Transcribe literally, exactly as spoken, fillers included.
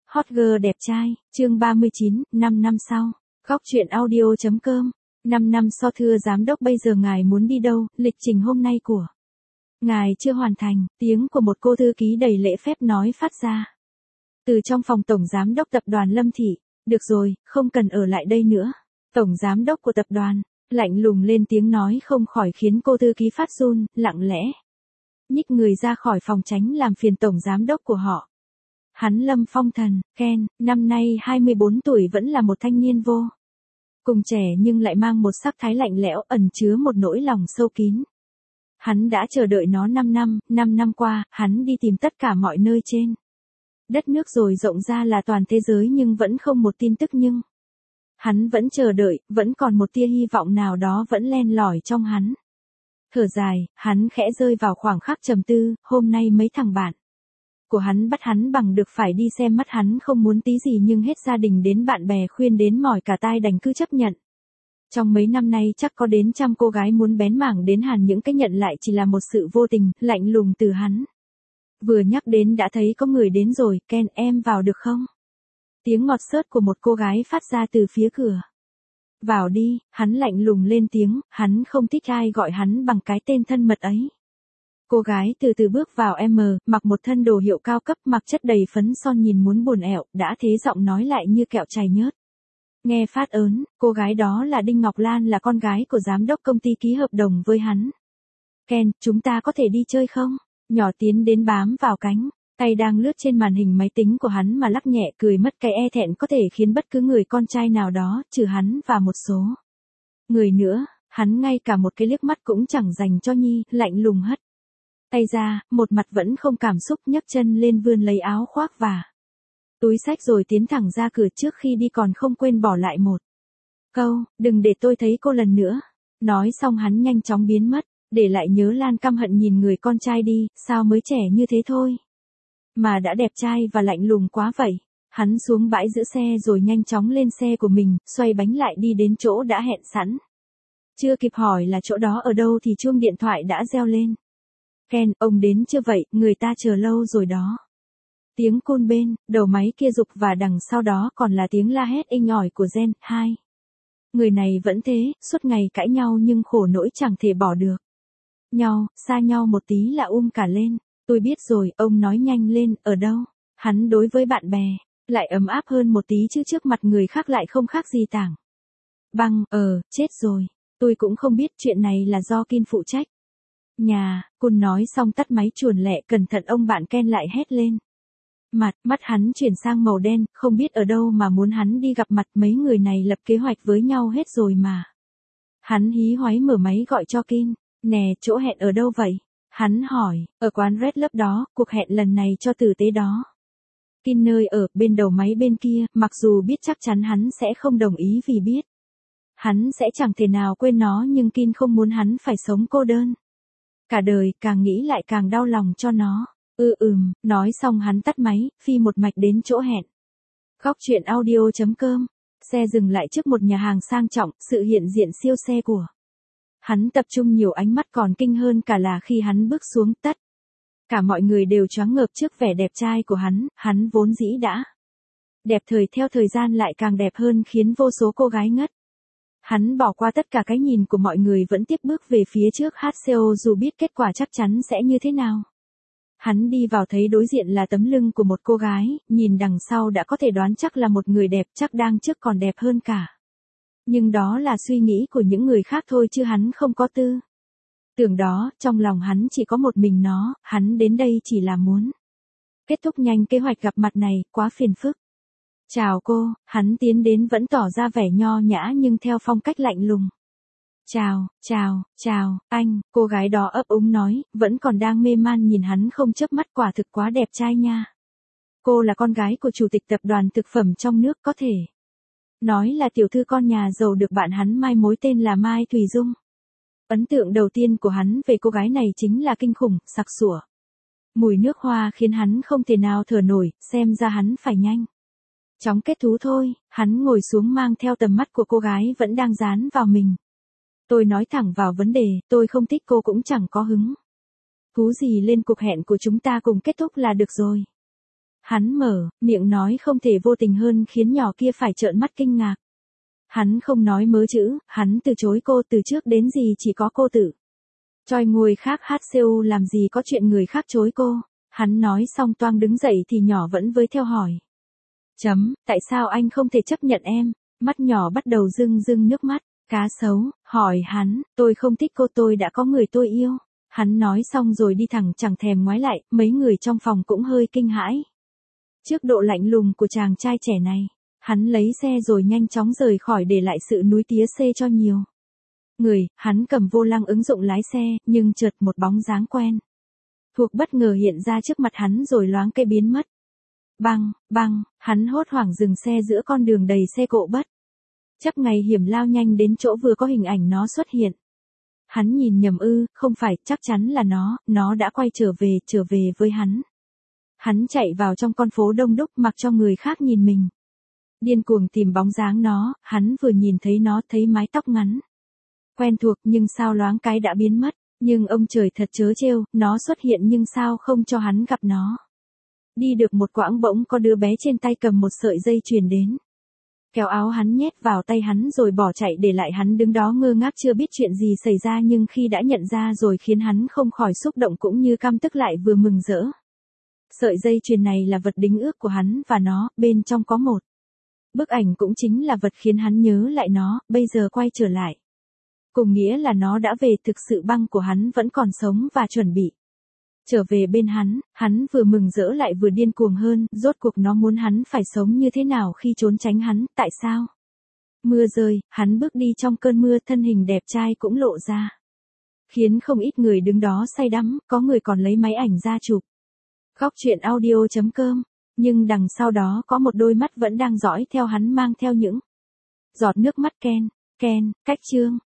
Hot girl đẹp trai, chương ba mươi chín, năm năm sau. Góc truyện audio.com. năm năm sau thưa giám đốc bây giờ ngài muốn đi đâu, lịch trình hôm nay của ngài chưa hoàn thành, tiếng của một cô thư ký đầy lễ phép nói phát ra. Từ trong phòng tổng giám đốc tập đoàn Lâm Thị, được rồi, không cần ở lại đây nữa. Tổng giám đốc của tập đoàn, lạnh lùng lên tiếng nói không khỏi khiến cô thư ký phát run, lặng lẽ nhích người ra khỏi phòng tránh làm phiền tổng giám đốc của họ. Hắn Lâm Phong Thần, Ken, năm nay hai mươi bốn tuổi vẫn là một thanh niên vô cùng trẻ nhưng lại mang một sắc thái lạnh lẽo ẩn chứa một nỗi lòng sâu kín. Hắn đã chờ đợi nó năm năm, năm năm qua, hắn đi tìm tất cả mọi nơi trên đất nước rồi rộng ra là toàn thế giới nhưng vẫn không một tin tức nhưng hắn vẫn chờ đợi, vẫn còn một tia hy vọng nào đó vẫn len lỏi trong hắn. Thở dài, hắn khẽ rơi vào khoảng khắc trầm tư, hôm nay mấy thằng bạn của hắn bắt hắn bằng được phải đi xem mắt hắn không muốn tí gì nhưng hết gia đình đến bạn bè khuyên đến mỏi cả tai đành cứ chấp nhận. Trong mấy năm nay chắc có đến trăm cô gái muốn bén mảng đến hàn những cái nhận lại chỉ là một sự vô tình, lạnh lùng từ hắn. Vừa nhắc đến đã thấy có người đến rồi, Ken em vào được không? Tiếng ngọt xớt của một cô gái phát ra từ phía cửa. Vào đi, hắn lạnh lùng lên tiếng, hắn không thích ai gọi hắn bằng cái tên thân mật ấy. Cô gái từ từ bước vào M, mặc một thân đồ hiệu cao cấp mặc chất đầy phấn son nhìn muốn buồn ẹo, đã thế giọng nói lại như kẹo chảy nhớt. Nghe phát ớn, cô gái đó là Đinh Ngọc Lan là con gái của giám đốc công ty ký hợp đồng với hắn. Ken, chúng ta có thể đi chơi không? Nhỏ tiến đến bám vào cánh, tay đang lướt trên màn hình máy tính của hắn mà lắc nhẹ cười mất cái e thẹn có thể khiến bất cứ người con trai nào đó, trừ hắn và một số người nữa, hắn ngay cả một cái liếc mắt cũng chẳng dành cho Nhi, lạnh lùng hất tay ra, một mặt vẫn không cảm xúc nhấc chân lên vươn lấy áo khoác và túi xách rồi tiến thẳng ra cửa trước khi đi còn không quên bỏ lại một câu, đừng để tôi thấy cô lần nữa. Nói xong hắn nhanh chóng biến mất, để lại Nhớ Lan căm hận nhìn người con trai đi, sao mới trẻ như thế thôi mà đã đẹp trai và lạnh lùng quá vậy. Hắn xuống bãi giữ xe rồi nhanh chóng lên xe của mình, xoay bánh lại đi đến chỗ đã hẹn sẵn. Chưa kịp hỏi là chỗ đó ở đâu thì chuông điện thoại đã reo lên. Ken, ông đến chưa vậy, người ta chờ lâu rồi đó. Tiếng côn bên, đầu máy kia rục và đằng sau đó còn là tiếng la hét inh ỏi của Gen. Hai người này vẫn thế, suốt ngày cãi nhau nhưng khổ nỗi chẳng thể bỏ được nhau, xa nhau một tí là um cả lên. Tôi biết rồi, ông nói nhanh lên, ở đâu? Hắn đối với bạn bè, lại ấm áp hơn một tí chứ trước mặt người khác lại không khác gì tảng băng, ờ, chết rồi. Tôi cũng không biết chuyện này là do Kin phụ trách. Nhà, Cun nói xong tắt máy chuồn lẹ cẩn thận ông bạn Ken lại hét lên. Mặt, mắt hắn chuyển sang màu đen, không biết ở đâu mà muốn hắn đi gặp mặt mấy người này lập kế hoạch với nhau hết rồi mà. Hắn hí hoáy mở máy gọi cho Kin, nè, chỗ hẹn ở đâu vậy? Hắn hỏi, ở quán Red Love đó, cuộc hẹn lần này cho tử tế đó. Kin nơi ở, bên đầu máy bên kia, mặc dù biết chắc chắn hắn sẽ không đồng ý vì biết hắn sẽ chẳng thể nào quên nó nhưng Kin không muốn hắn phải sống cô đơn cả đời, càng nghĩ lại càng đau lòng cho nó. Ừ ừm, nói xong hắn tắt máy, phi một mạch đến chỗ hẹn. Góc truyện audio.com. Xe dừng lại trước một nhà hàng sang trọng, sự hiện diện siêu xe của hắn tập trung nhiều ánh mắt còn kinh hơn cả là khi hắn bước xuống, tất cả mọi người đều choáng ngợp trước vẻ đẹp trai của hắn, hắn vốn dĩ đã đẹp thời theo thời gian lại càng đẹp hơn khiến vô số cô gái ngất. Hắn bỏ qua tất cả cái nhìn của mọi người vẫn tiếp bước về phía trước hát xê ô dù biết kết quả chắc chắn sẽ như thế nào. Hắn đi vào thấy đối diện là tấm lưng của một cô gái, nhìn đằng sau đã có thể đoán chắc là một người đẹp chắc đang trước còn đẹp hơn cả. Nhưng đó là suy nghĩ của những người khác thôi chứ hắn không có tư tưởng đó, trong lòng hắn chỉ có một mình nó, hắn đến đây chỉ là muốn kết thúc nhanh kế hoạch gặp mặt này, quá phiền phức. Chào cô, hắn tiến đến vẫn tỏ ra vẻ nho nhã nhưng theo phong cách lạnh lùng. Chào, chào, chào, anh, cô gái đó ấp úng nói, vẫn còn đang mê man nhìn hắn không chớp mắt quả thực quá đẹp trai nha. Cô là con gái của chủ tịch tập đoàn thực phẩm trong nước có thể nói là tiểu thư con nhà giàu được bạn hắn mai mối tên là Mai Thùy Dung. Ấn tượng đầu tiên của hắn về cô gái này chính là kinh khủng, sặc sủa. Mùi nước hoa khiến hắn không thể nào thở nổi, xem ra hắn phải nhanh chóng kết thú thôi. Hắn ngồi xuống mang theo tầm mắt của cô gái vẫn đang dán vào mình. Tôi nói thẳng vào vấn đề, tôi không thích cô cũng chẳng có hứng thú gì lên cuộc hẹn của chúng ta cùng kết thúc là được rồi. Hắn mở, miệng nói không thể vô tình hơn khiến nhỏ kia phải trợn mắt kinh ngạc. Hắn không nói mớ chữ, hắn từ chối cô, từ trước đến gì chỉ có cô tự. Choi ngồi khác hát xê u làm gì có chuyện người khác chối cô. Hắn nói xong toang đứng dậy thì nhỏ vẫn với theo hỏi. Chấm, tại sao anh không thể chấp nhận em? Mắt nhỏ bắt đầu rưng rưng nước mắt. Cá sấu, hỏi hắn, tôi không thích cô, tôi đã có người tôi yêu. Hắn nói xong rồi đi thẳng chẳng thèm ngoái lại, mấy người trong phòng cũng hơi kinh hãi. Trước độ lạnh lùng của chàng trai trẻ này, hắn lấy xe rồi nhanh chóng rời khỏi để lại sự núi tía xê cho nhiều người. Hắn cầm vô lăng ứng dụng lái xe, nhưng chợt một bóng dáng quen thuộc bất ngờ hiện ra trước mặt hắn rồi loáng cây biến mất. Băng, băng, hắn hốt hoảng dừng xe giữa con đường đầy xe cộ bất. Chắc ngày hiểm lao nhanh đến chỗ vừa có hình ảnh nó xuất hiện. Hắn nhìn nhầm ư, không phải, chắc chắn là nó, nó đã quay trở về, trở về với hắn. Hắn chạy vào trong con phố đông đúc mặc cho người khác nhìn mình. Điên cuồng tìm bóng dáng nó, hắn vừa nhìn thấy nó thấy mái tóc ngắn. Quen thuộc nhưng sao loáng cái đã biến mất, nhưng ông trời thật trớ trêu, nó xuất hiện nhưng sao không cho hắn gặp nó. Đi được một quãng bỗng có đứa bé trên tay cầm một sợi dây chuyền đến. Kéo áo hắn nhét vào tay hắn rồi bỏ chạy để lại hắn đứng đó ngơ ngác chưa biết chuyện gì xảy ra, nhưng khi đã nhận ra rồi khiến hắn không khỏi xúc động cũng như căm tức lại vừa mừng rỡ. Sợi dây chuyền này là vật đính ước của hắn và nó, bên trong có một bức ảnh cũng chính là vật khiến hắn nhớ lại nó, bây giờ quay trở lại. Cùng nghĩa là nó đã về, thực sự băng của hắn vẫn còn sống và chuẩn bị trở về bên hắn. Hắn vừa mừng rỡ lại vừa điên cuồng hơn, rốt cuộc nó muốn hắn phải sống như thế nào khi trốn tránh hắn, tại sao? Mưa rơi, hắn bước đi trong cơn mưa, thân hình đẹp trai cũng lộ ra. Khiến không ít người đứng đó say đắm, có người còn lấy máy ảnh ra chụp. Góc chuyện audio chấm com, nhưng đằng sau đó có một đôi mắt vẫn đang dõi theo hắn mang theo những giọt nước mắt. Ken, Ken, cách chương.